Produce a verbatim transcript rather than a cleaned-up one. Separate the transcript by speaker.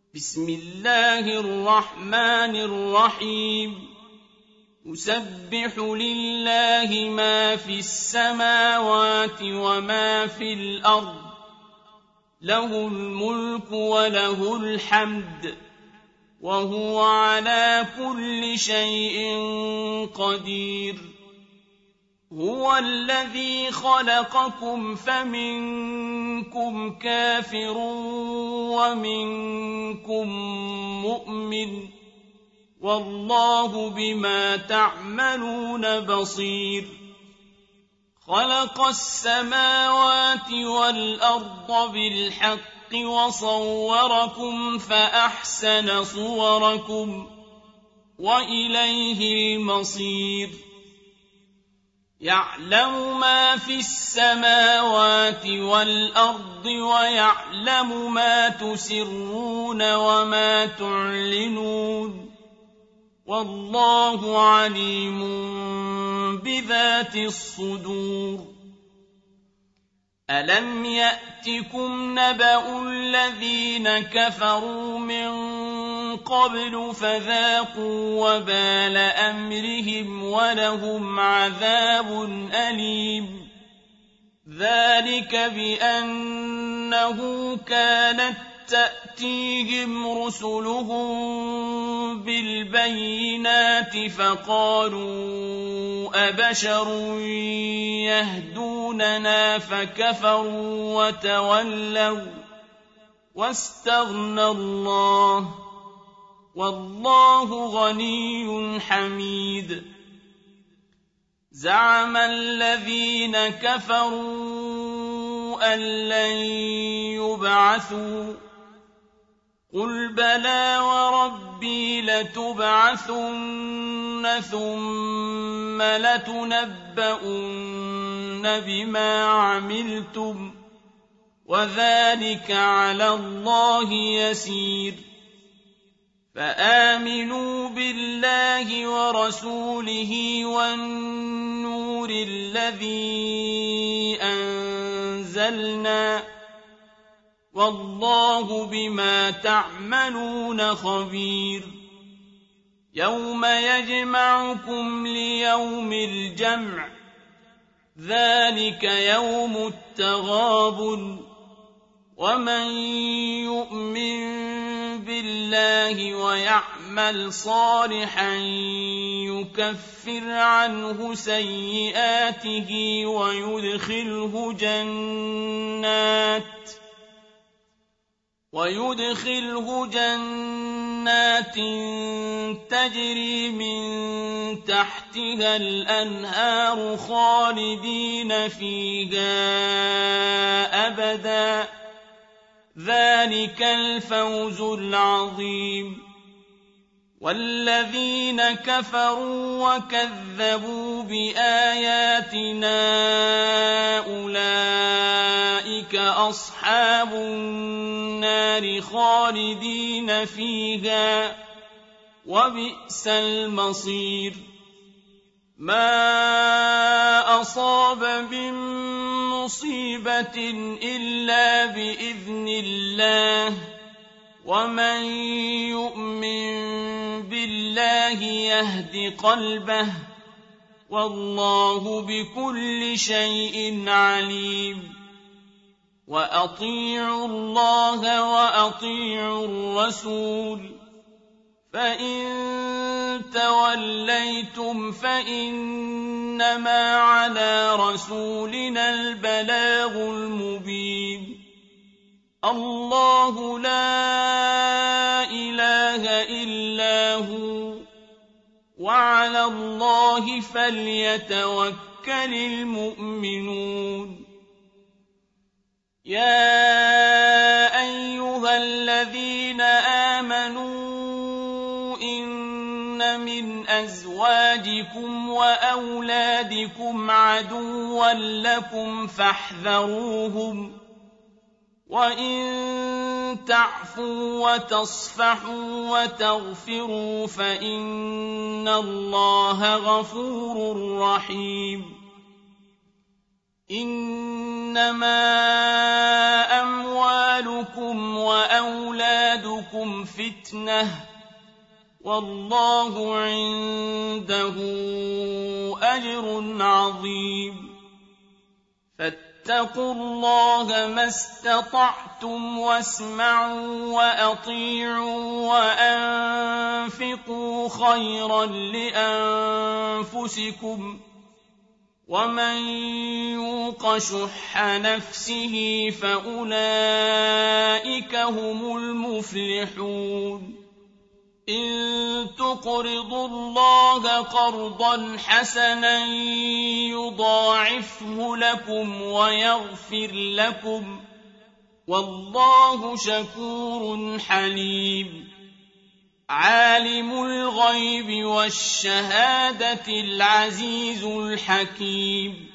Speaker 1: بسم الله الرحمن الرحيم يسبح لله ما في السماوات وما في الأرض له الملك وله الحمد وهو على كل شيء قدير هو الذي خلقكم فمنكم كافر ومنكم مؤمن والله بما تعملون بصير خلق السماوات والأرض بالحق وصوركم فأحسن صوركم وإليه المصير يعلم ما في السماوات والأرض ويعلم ما تسرون وما تعلنون والله عليم بذات الصدور ألم يأتكم نبأ الذين كفروا من قبل فذاقوا وبال أمرهم ولهم عذاب أليم ذلك بأنه كانت تأتيهم رسلهم بالبينات فقالوا أبشر يهدوننا فكفروا وتولوا واستغنى الله والله غني حميد زعم الذين كفروا أن لن يبعثوا قل بلى وربي لتبعثن ثم لتنبؤن بما عملتم وذلك على الله يسير فآمنوا بالله ورسوله والنور الذي أنزلنا والله بما تعملون خبير يوم يجمعكم ليوم الجمع ذلك يوم التغابن ومن يؤمن بالله ويعمل صالحا يكفر عنه سيئاته ويدخله جنات ويدخله جنات تجري من تحتها الأنهار خالدين فيها أبدا ذلك الفوز العظيم والذين كفروا وكذبوا بآياتنا أولئك أصحاب النار خالدين فيها وبئس المصير ما أصاب من مصيبة إلا بإذن الله ومن يؤمن بالله يهد قلبه والله بكل شيء عليم وأطيعوا الله وأطيعوا الرسول فإن توليتم فإنما على رسولنا البلاغ المبين الله لا إله إلا هو وعلى الله فليتوكل المؤمنون يا أيها الذين آمنوا إن من أزواجكم وأولادكم عدوا لكم فاحذروهم وإن تعفوا وتصفحوا وتغفروا فإن الله غفور رحيم إنما أموالكم وأولادكم فتنة والله عنده أجر عظيم فاتقوا الله ما استطعتم واسمعوا وأطيعوا وأنفقوا خيرا لأنفسكم ومن يوق شح نفسه فأولئك هم المفلحون إن تقرضوا الله قرضا حسنا يضاعفه لكم ويغفر لكم والله شكور حليم عالم الغيب والشهادة العزيز الحكيم